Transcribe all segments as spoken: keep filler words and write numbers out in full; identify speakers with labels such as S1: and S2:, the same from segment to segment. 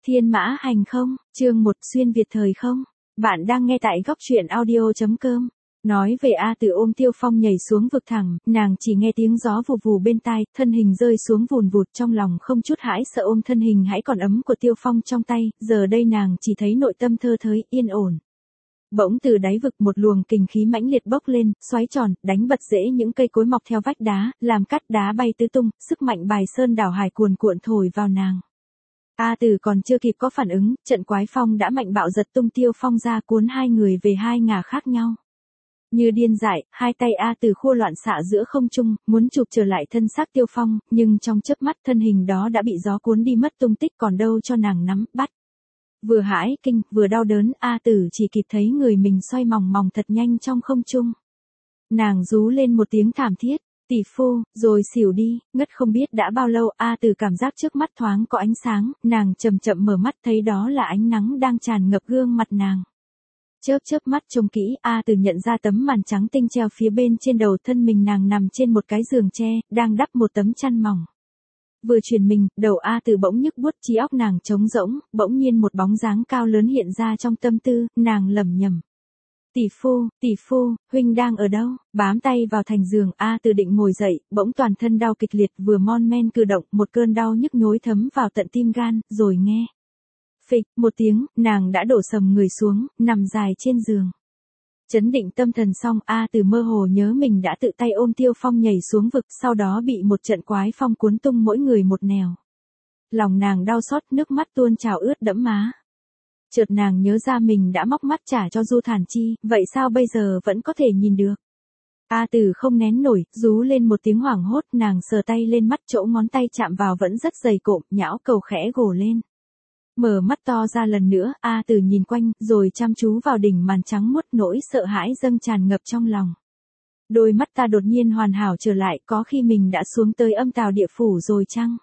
S1: Thiên mã hành không, chương một xuyên Việt thời không. Bạn đang nghe tại góc truyện audio chấm com. Nói về A Tử ôm Tiêu Phong nhảy xuống vực thẳm, nàng chỉ nghe tiếng gió vù vù bên tai, thân hình rơi xuống vùn vụt trong lòng không chút hãi sợ ôm thân hình hãy còn ấm của Tiêu Phong trong tay, giờ đây nàng chỉ thấy nội tâm thơ thới, yên ổn. Bỗng từ đáy vực một luồng kình khí mãnh liệt bốc lên, xoáy tròn, đánh bật rễ những cây cối mọc theo vách đá, làm cát đá bay tứ tung, sức mạnh bài sơn đảo hải cuồn cuộn thổi vào nàng. A Tử còn chưa kịp có phản ứng, trận quái phong đã mạnh bạo giật tung Tiêu Phong ra cuốn hai người về hai ngả khác nhau. Như điên dại, hai tay A Tử khua loạn xạ giữa không trung, muốn chụp trở lại thân xác Tiêu Phong, nhưng trong chớp mắt thân hình đó đã bị gió cuốn đi mất tung tích còn đâu cho nàng nắm, bắt. Vừa hãi kinh, vừa đau đớn, A Tử chỉ kịp thấy người mình xoay mòng mòng thật nhanh trong không trung. Nàng rú lên một tiếng thảm thiết. Tỷ phu, rồi xỉu đi, ngất không biết đã bao lâu. A Tử cảm giác trước mắt thoáng có ánh sáng, nàng chậm chậm mở mắt thấy đó là ánh nắng đang tràn ngập gương mặt nàng. Chớp chớp mắt trông kỹ, A Tử nhận ra tấm màn trắng tinh treo phía bên trên đầu thân mình nàng nằm trên một cái giường tre, đang đắp một tấm chăn mỏng. Vừa chuyển mình, đầu A Tử bỗng nhức buốt, trí óc nàng trống rỗng, bỗng nhiên một bóng dáng cao lớn hiện ra trong tâm tư, nàng lẩm nhẩm. Tỷ phu, tỷ phu, huynh đang ở đâu? Bám tay vào thành giường, A Tử định ngồi dậy, bỗng toàn thân đau kịch liệt, vừa mon men cử động, một cơn đau nhức nhối thấm vào tận tim gan, rồi nghe. Phịch, một tiếng, nàng đã đổ sầm người xuống, nằm dài trên giường. Chấn định tâm thần xong, A Tử mơ hồ nhớ mình đã tự tay ôm Tiêu Phong nhảy xuống vực, sau đó bị một trận quái phong cuốn tung mỗi người một nẻo. Lòng nàng đau xót, nước mắt tuôn trào ướt đẫm má. Chợt nàng nhớ ra mình đã móc mắt trả cho Du Thản Chi, vậy sao bây giờ vẫn có thể nhìn được? A Tử không nén nổi, rú lên một tiếng hoảng hốt, nàng sờ tay lên mắt, chỗ ngón tay chạm vào vẫn rất dày cộm, nhão cầu khẽ gồ lên. Mở mắt to ra lần nữa, A Tử nhìn quanh, rồi chăm chú vào đỉnh màn trắng muốt, nỗi sợ hãi dâng tràn ngập trong lòng. Đôi mắt ta đột nhiên hoàn hảo trở lại, có khi mình đã xuống tới âm tào địa phủ rồi chăng?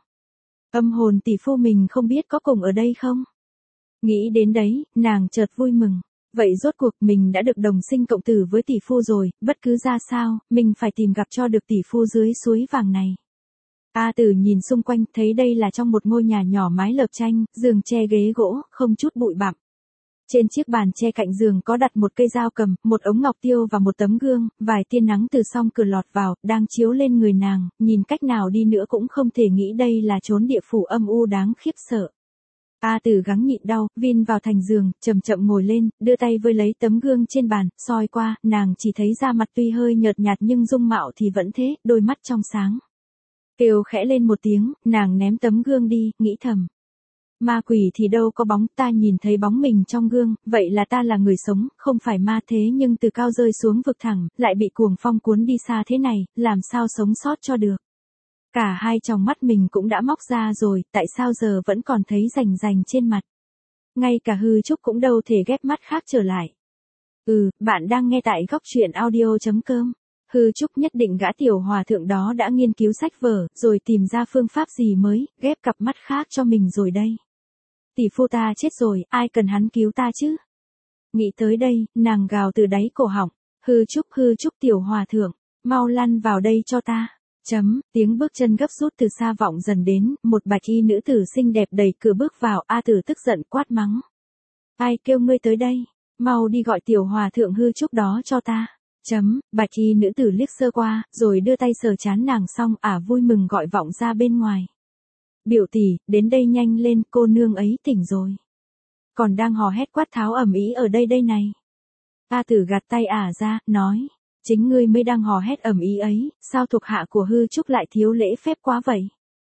S1: Âm hồn tỷ phu mình không biết có cùng ở đây không? Nghĩ đến đấy, nàng chợt vui mừng. Vậy rốt cuộc mình đã được đồng sinh cộng tử với tỷ phu rồi, bất cứ ra sao, mình phải tìm gặp cho được tỷ phu dưới suối vàng này. A Tử nhìn xung quanh, thấy đây là trong một ngôi nhà nhỏ mái lợp tranh, giường tre ghế gỗ, không chút bụi bặm. Trên chiếc bàn tre cạnh giường có đặt một cây dao cầm, một ống ngọc tiêu và một tấm gương, vài tia nắng từ song cửa lọt vào, đang chiếu lên người nàng, nhìn cách nào đi nữa cũng không thể nghĩ đây là chốn địa phủ âm u đáng khiếp sợ. A Tử gắng nhịn đau, vin vào thành giường, chậm chậm ngồi lên, đưa tay vơi lấy tấm gương trên bàn, soi qua, nàng chỉ thấy da mặt tuy hơi nhợt nhạt nhưng dung mạo thì vẫn thế, đôi mắt trong sáng. Kêu khẽ lên một tiếng, nàng ném tấm gương đi, nghĩ thầm. Ma quỷ thì đâu có bóng, ta nhìn thấy bóng mình trong gương, vậy là ta là người sống, không phải ma thế nhưng từ cao rơi xuống vực thẳm, lại bị cuồng phong cuốn đi xa thế này, làm sao sống sót cho được. Cả hai tròng mắt mình cũng đã móc ra rồi, tại sao giờ vẫn còn thấy rành rành trên mặt. Ngay cả hư trúc cũng đâu thể ghép mắt khác trở lại. Ừ, bạn đang nghe tại góc truyện audio chấm com. Hư trúc nhất định gã tiểu hòa thượng đó đã nghiên cứu sách vở, rồi tìm ra phương pháp gì mới, ghép cặp mắt khác cho mình rồi đây. Tỷ phu ta chết rồi, ai cần hắn cứu ta chứ? Nghĩ tới đây, nàng gào từ đáy cổ họng. Hư trúc hư trúc tiểu hòa thượng, mau lăn vào đây cho ta. Chấm, tiếng bước chân gấp rút từ xa vọng dần đến, một bạch y nữ tử xinh đẹp đẩy cửa bước vào, A Tử tức giận quát mắng. Ai kêu ngươi tới đây, mau đi gọi tiểu hòa thượng hư trúc đó cho ta. Chấm, bạch y nữ tử liếc sơ qua, rồi đưa tay sờ trán nàng xong, ả vui mừng gọi vọng ra bên ngoài. Biểu tỷ, đến đây nhanh lên, cô nương ấy tỉnh rồi. Còn đang hò hét quát tháo ầm ĩ ở đây đây này. A Tử gạt tay ả ra, nói. Chính ngươi mới đang hò hét ầm ĩ ấy, sao thuộc hạ của hư trúc lại thiếu lễ phép quá vậy?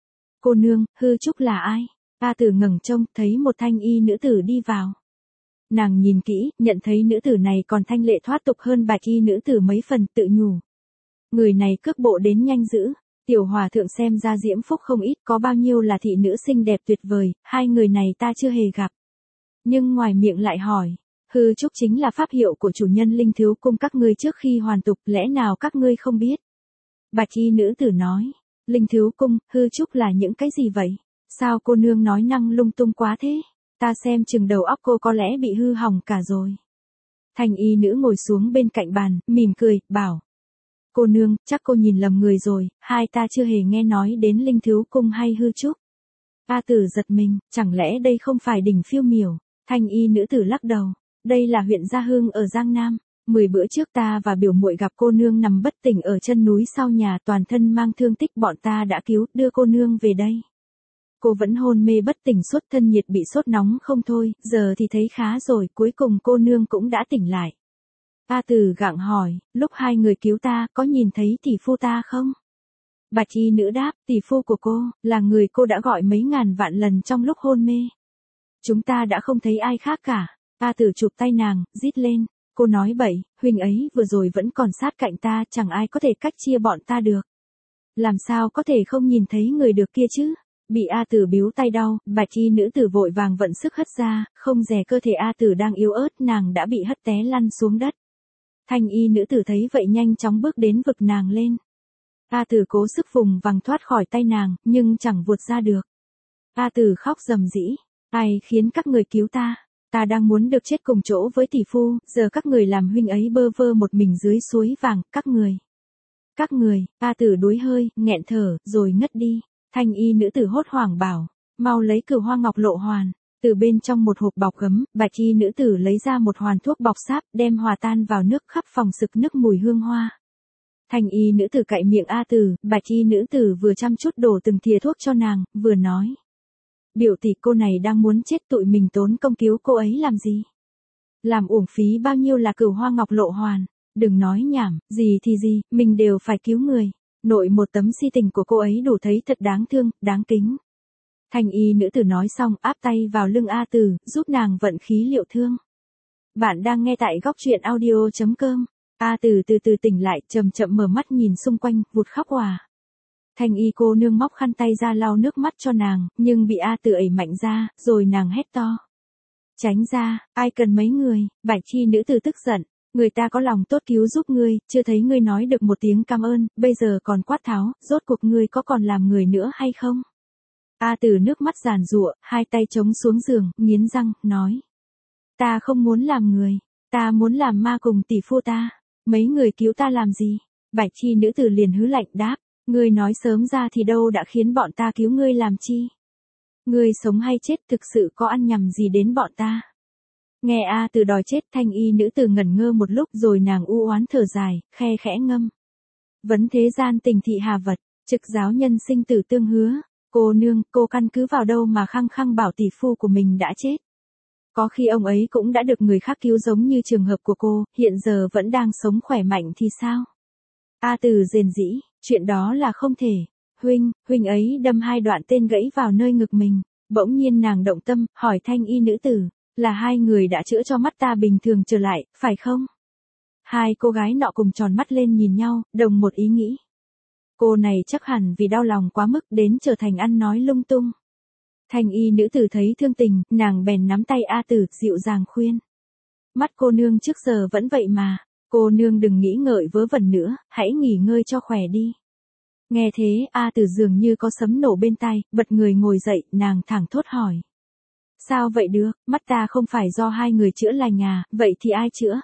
S1: Cô nương, hư trúc là ai? A Tử ngẩng trông, thấy một thanh y nữ tử đi vào. Nàng nhìn kỹ, nhận thấy nữ tử này còn thanh lệ thoát tục hơn bạch y nữ tử mấy phần, tự nhủ. Người này cước bộ đến nhanh dữ, tiểu hòa thượng xem ra diễm phúc không ít, có bao nhiêu là thị nữ xinh đẹp tuyệt vời, hai người này ta chưa hề gặp. Nhưng ngoài miệng lại hỏi, hư trúc chính là pháp hiệu của chủ nhân Linh Thiếu Cung các ngươi trước khi hoàn tục, lẽ nào các ngươi không biết? Bạch y nữ tử nói, Linh Thiếu Cung, hư trúc là những cái gì vậy? Sao cô nương nói năng lung tung quá thế? Ta xem chừng đầu óc cô có lẽ bị hư hỏng cả rồi. Thanh y nữ ngồi xuống bên cạnh bàn, mỉm cười, bảo. Cô nương, chắc cô nhìn lầm người rồi, hai ta chưa hề nghe nói đến Linh Thiếu Cung hay hư trúc. A Tử giật mình, chẳng lẽ đây không phải đỉnh phiêu miểu? Thanh y nữ tử lắc đầu, đây là huyện Gia Hưng ở Giang Nam. Mười bữa trước ta và biểu muội gặp cô nương nằm bất tỉnh ở chân núi sau nhà, toàn thân mang thương tích, bọn ta đã cứu, đưa cô nương về đây. Cô vẫn hôn mê bất tỉnh, suốt thân nhiệt bị sốt nóng không thôi, giờ thì thấy khá rồi, cuối cùng cô nương cũng đã tỉnh lại. A Tử gặng hỏi, lúc hai người cứu ta, có nhìn thấy tỷ phu ta không? Bạch y nữ đáp, tỷ phu của cô, là người cô đã gọi mấy ngàn vạn lần trong lúc hôn mê. Chúng ta đã không thấy ai khác cả. A Tử chụp tay nàng, rít lên, cô nói bậy, huynh ấy vừa rồi vẫn còn sát cạnh ta, chẳng ai có thể cách chia bọn ta được. Làm sao có thể không nhìn thấy người được kia chứ? Bị A Tử biếu tay đau, bạch y nữ tử vội vàng vận sức hất ra, không dè cơ thể A Tử đang yếu ớt, nàng đã bị hất té lăn xuống đất. Thanh y nữ tử thấy vậy nhanh chóng bước đến vực nàng lên. A Tử cố sức vùng vằng thoát khỏi tay nàng, nhưng chẳng vuột ra được. A Tử khóc rầm rĩ, ai khiến các người cứu ta? Ta đang muốn được chết cùng chỗ với tỷ phu, giờ các người làm huynh ấy bơ vơ một mình dưới suối vàng, các người. Các người, A Tử đuối hơi, nghẹn thở, rồi ngất đi. Thanh y nữ tử hốt hoảng bảo, mau lấy Cửu Hoa Ngọc Lộ Hoàn. Từ bên trong một hộp bọc gấm, bạch y nữ tử lấy ra một hoàn thuốc bọc sáp, đem hòa tan vào nước, khắp phòng sực nức mùi hương hoa. Thanh y nữ tử cạy miệng A Tử, bạch y nữ tử vừa chăm chút đổ từng thìa thuốc cho nàng, vừa nói. Biểu tỷ, cô này đang muốn chết, tụi mình tốn công cứu cô ấy làm gì? Làm uổng phí bao nhiêu là Cửu Hoa Ngọc Lộ Hoàn. Đừng nói nhảm, gì thì gì, mình đều phải cứu người. Nội một tấm si tình của cô ấy đủ thấy thật đáng thương, đáng kính. Thanh y nữ tử nói xong, áp tay vào lưng A Tử, giúp nàng vận khí liệu thương. Bạn đang nghe tại góc truyện audio chấm com. A Tử từ từ tỉnh lại, chậm chậm mở mắt nhìn xung quanh, vụt khóc òa. Thanh y cô nương móc khăn tay ra lau nước mắt cho nàng, nhưng bị A Tử ẩy mạnh ra, rồi nàng hét to. Tránh ra, ai cần mấy người? Bạch y nữ tử tức giận. Người ta có lòng tốt cứu giúp ngươi, chưa thấy ngươi nói được một tiếng cảm ơn, bây giờ còn quát tháo, rốt cuộc ngươi có còn làm người nữa hay không? A Tử nước mắt giàn giụa, hai tay chống xuống giường, nghiến răng, nói. Ta không muốn làm người, ta muốn làm ma cùng tỷ phu ta. Mấy người cứu ta làm gì? Bạch y nữ tử liền hứ lạnh đáp, ngươi nói sớm ra thì đâu đã khiến bọn ta cứu ngươi làm chi? Ngươi sống hay chết thực sự có ăn nhầm gì đến bọn ta? Nghe A Tử đòi chết, thanh y nữ tử ngẩn ngơ một lúc rồi nàng u oán thở dài, khe khẽ ngâm. Vấn thế gian tình thị hà vật, trực giáo nhân sinh tử tương hứa. Cô nương, cô căn cứ vào đâu mà khăng khăng bảo tỷ phu của mình đã chết? Có khi ông ấy cũng đã được người khác cứu giống như trường hợp của cô, hiện giờ vẫn đang sống khỏe mạnh thì sao? A Tử rền rĩ, chuyện đó là không thể. Huynh, huynh ấy đâm hai đoạn tên gãy vào nơi ngực mình. Bỗng nhiên nàng động tâm, hỏi thanh y nữ tử. Là hai người đã chữa cho mắt ta bình thường trở lại, phải không? Hai cô gái nọ cùng tròn mắt lên nhìn nhau, đồng một ý nghĩ. Cô này chắc hẳn vì đau lòng quá mức đến trở thành ăn nói lung tung. Thanh y nữ tử thấy thương tình, nàng bèn nắm tay A Tử, dịu dàng khuyên. Mắt cô nương trước giờ vẫn vậy mà, cô nương đừng nghĩ ngợi vớ vẩn nữa, hãy nghỉ ngơi cho khỏe đi. Nghe thế, A Tử dường như có sấm nổ bên tai, bật người ngồi dậy, nàng thẳng thốt hỏi. Sao vậy được, mắt ta không phải do hai người chữa lành à, vậy thì ai chữa?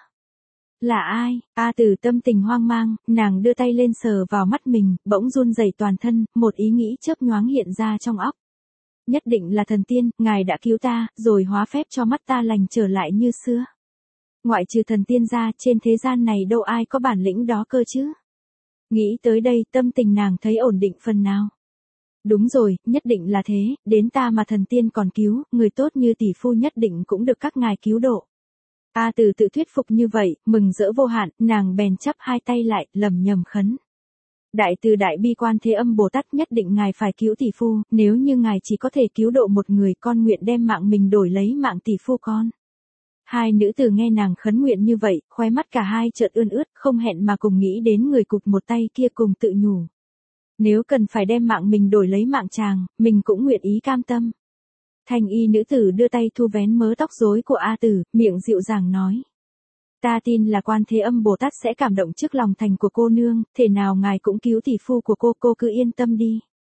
S1: Là ai? A Tử tâm tình hoang mang, nàng đưa tay lên sờ vào mắt mình, bỗng run rẩy toàn thân, một ý nghĩ chớp nhoáng hiện ra trong óc. Nhất định là thần tiên, ngài đã cứu ta, rồi hóa phép cho mắt ta lành trở lại như xưa. Ngoại trừ thần tiên ra, trên thế gian này đâu ai có bản lĩnh đó cơ chứ? Nghĩ tới đây, tâm tình nàng thấy ổn định phần nào. Đúng rồi, nhất định là thế, đến ta mà thần tiên còn cứu, người tốt như tỷ phu nhất định cũng được các ngài cứu độ. A Tử tự thuyết phục như vậy, mừng rỡ vô hạn, nàng bèn chắp hai tay lại, lầm nhầm khấn. Đại từ đại bi quan Thế Âm Bồ Tát, nhất định ngài phải cứu tỷ phu, nếu như ngài chỉ có thể cứu độ một người, con nguyện đem mạng mình đổi lấy mạng tỷ phu con. Hai nữ tử nghe nàng khấn nguyện như vậy, khóe mắt cả hai chợt ươn ướt, không hẹn mà cùng nghĩ đến người cụt một tay kia, cùng tự nhủ. Nếu cần phải đem mạng mình đổi lấy mạng chàng, mình cũng nguyện ý cam tâm. Thanh y nữ tử đưa tay thu vén mớ tóc rối của A Tử, miệng dịu dàng nói. Ta tin là Quan Thế Âm Bồ Tát sẽ cảm động trước lòng thành của cô nương, thể nào ngài cũng cứu tỷ phu của cô, cô cứ yên tâm đi.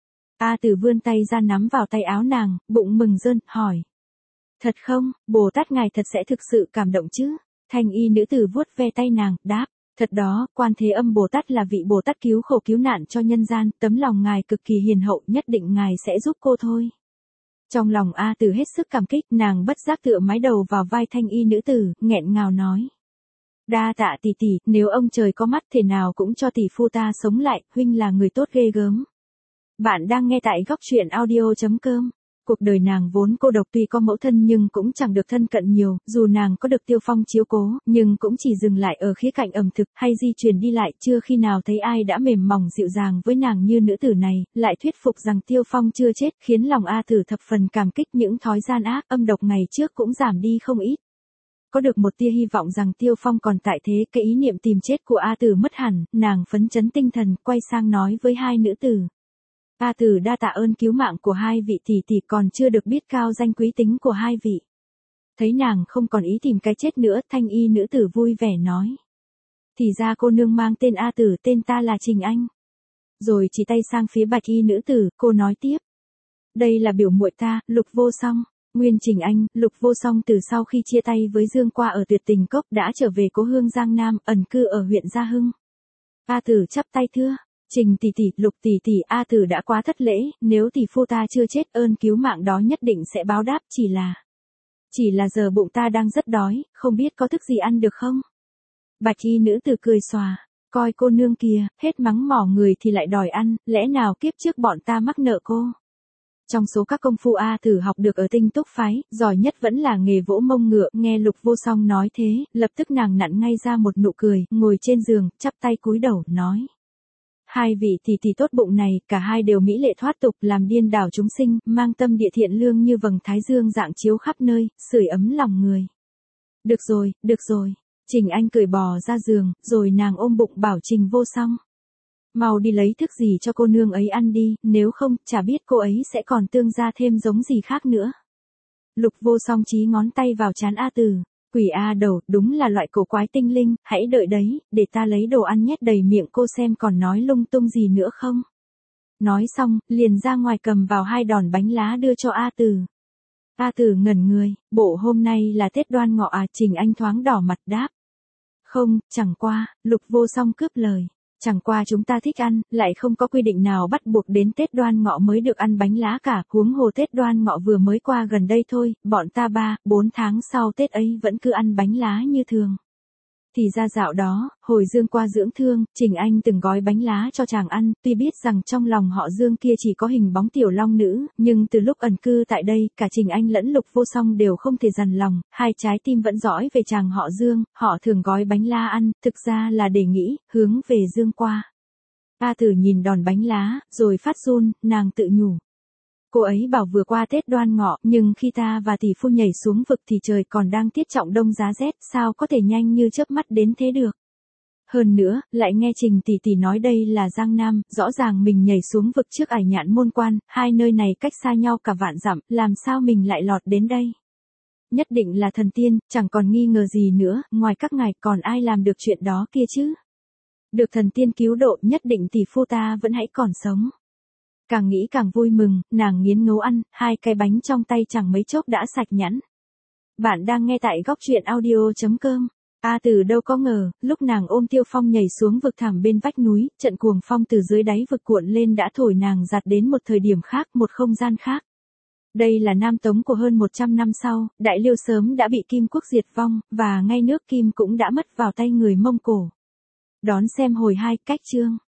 S1: A Tử vươn tay ra nắm vào tay áo nàng, bụng mừng rơn, hỏi. Thật không, Bồ Tát ngài thật sẽ thực sự cảm động chứ? Thanh y nữ tử vuốt ve tay nàng, đáp. Thật đó, Quan Thế Âm Bồ Tát là vị Bồ Tát cứu khổ cứu nạn cho nhân gian, tấm lòng ngài cực kỳ hiền hậu, nhất định ngài sẽ giúp cô thôi. Trong lòng A Tử hết sức cảm kích, nàng bất giác tựa mái đầu vào vai thanh y nữ tử, nghẹn ngào nói. Đa tạ tỷ tỷ, nếu ông trời có mắt thể nào cũng cho tỷ phu ta sống lại, huynh là người tốt ghê gớm. Bạn đang nghe tại góc truyện audio.com. Cuộc đời nàng vốn cô độc, tuy có mẫu thân nhưng cũng chẳng được thân cận nhiều, dù nàng có được Tiêu Phong chiếu cố, nhưng cũng chỉ dừng lại ở khía cạnh ẩm thực hay di truyền đi lại, chưa khi nào thấy ai đã mềm mỏng dịu dàng với nàng như nữ tử này, lại thuyết phục rằng Tiêu Phong chưa chết, khiến lòng A Tử thập phần cảm kích, những thói gian ác, âm độc ngày trước cũng giảm đi không ít. Có được một tia hy vọng rằng Tiêu Phong còn tại thế, cái ý niệm tìm chết của A Tử mất hẳn, nàng phấn chấn tinh thần, quay sang nói với hai nữ tử. A Tử đa tạ ơn cứu mạng của hai vị tỷ tỷ, còn chưa được biết cao danh quý tính của hai vị. Thấy nàng không còn ý tìm cái chết nữa, thanh y nữ tử vui vẻ nói. Thì ra cô nương mang tên A Tử, tên ta là Trình Anh. Rồi chỉ tay sang phía bạch y nữ tử, cô nói tiếp. Đây là biểu muội ta, Lục Vô Song. Nguyên Trình Anh, Lục Vô Song từ sau khi chia tay với Dương Qua ở Tuyệt Tình Cốc đã trở về cố hương Giang Nam, ẩn cư ở huyện Gia Hưng. A Tử chắp tay thưa. Trình tỷ tỷ, Lục tỷ tỷ, A Tử đã quá thất lễ, nếu tỷ phu ta chưa chết, ơn cứu mạng đó nhất định sẽ báo đáp, chỉ là... Chỉ là giờ bụng ta đang rất đói, không biết có thức gì ăn được không? Bạch y nữ tử cười xòa, coi cô nương kia, hết mắng mỏ người thì lại đòi ăn, lẽ nào kiếp trước bọn ta mắc nợ cô? Trong số các công phu A Tử học được ở Tinh Túc phái, giỏi nhất vẫn là nghề vỗ mông ngựa, nghe Lục Vô Song nói thế, lập tức nàng nặn ngay ra một nụ cười, ngồi trên giường, chắp tay cúi đầu, nói. Hai vị tỷ tỷ tốt bụng này, cả hai đều mỹ lệ thoát tục, làm điên đảo chúng sinh, mang tâm địa thiện lương như vầng thái dương rạng chiếu khắp nơi, sưởi ấm lòng người. Được rồi, được rồi. Trình Anh cười bò ra giường, rồi nàng ôm bụng bảo Trình Vô Song. Mau đi lấy thức gì cho cô nương ấy ăn đi, nếu không, chả biết cô ấy sẽ còn tương gia thêm giống gì khác nữa. Lục Vô Song chí ngón tay vào trán A Tử. Quỷ A đầu, đúng là loại cổ quái tinh linh, hãy đợi đấy, để ta lấy đồ ăn nhét đầy miệng cô xem còn nói lung tung gì nữa không. Nói xong, liền ra ngoài cầm vào hai đòn bánh lá đưa cho A Tử. A Tử ngẩn người, bộ hôm nay là Tết Đoan Ngọ à? Trình Anh thoáng đỏ mặt đáp. Không, chẳng qua, Lục Vô Song cướp lời. Chẳng qua chúng ta thích ăn, lại không có quy định nào bắt buộc đến Tết Đoan Ngọ mới được ăn bánh lá cả, huống hồ Tết Đoan Ngọ vừa mới qua gần đây thôi, bọn ta ba, bốn tháng sau Tết ấy vẫn cứ ăn bánh lá như thường. Thì ra dạo đó, hồi Dương Qua dưỡng thương, Trình Anh từng gói bánh lá cho chàng ăn, tuy biết rằng trong lòng họ Dương kia chỉ có hình bóng tiểu long nữ, nhưng từ lúc ẩn cư tại đây, cả Trình Anh lẫn Lục Vô Song đều không thể dằn lòng, hai trái tim vẫn dõi về chàng họ Dương, họ thường gói bánh lá ăn, thực ra là để nghĩ, hướng về Dương Qua. A Tử nhìn đòn bánh lá, rồi phát run, nàng tự nhủ. Cô ấy bảo vừa qua Tết Đoan Ngọ, nhưng khi ta và tỷ phu nhảy xuống vực thì trời còn đang tiết trọng đông giá rét, sao có thể nhanh như chớp mắt đến thế được. Hơn nữa, lại nghe Trình tỷ tỷ nói đây là Giang Nam, rõ ràng mình nhảy xuống vực trước Ải Nhạn Môn Quan, hai nơi này cách xa nhau cả vạn dặm, làm sao mình lại lọt đến đây. Nhất định là thần tiên, chẳng còn nghi ngờ gì nữa, ngoài các ngài còn ai làm được chuyện đó kia chứ. Được thần tiên cứu độ, nhất định tỷ phu ta vẫn hãy còn sống. Càng nghĩ càng vui mừng, nàng nghiến ngấu ăn, hai cái bánh trong tay chẳng mấy chốc đã sạch nhẵn. Bạn đang nghe tại góc truyện audio.com. A Tử đâu có ngờ, lúc nàng ôm Tiêu Phong nhảy xuống vực thẳm bên vách núi, trận cuồng phong từ dưới đáy vực cuộn lên đã thổi nàng giạt đến một thời điểm khác, một không gian khác. Đây là Nam Tống của hơn một trăm năm sau, Đại Liêu sớm đã bị Kim Quốc diệt vong, và ngay nước Kim cũng đã mất vào tay người Mông Cổ. Đón xem hồi hai, cách chương.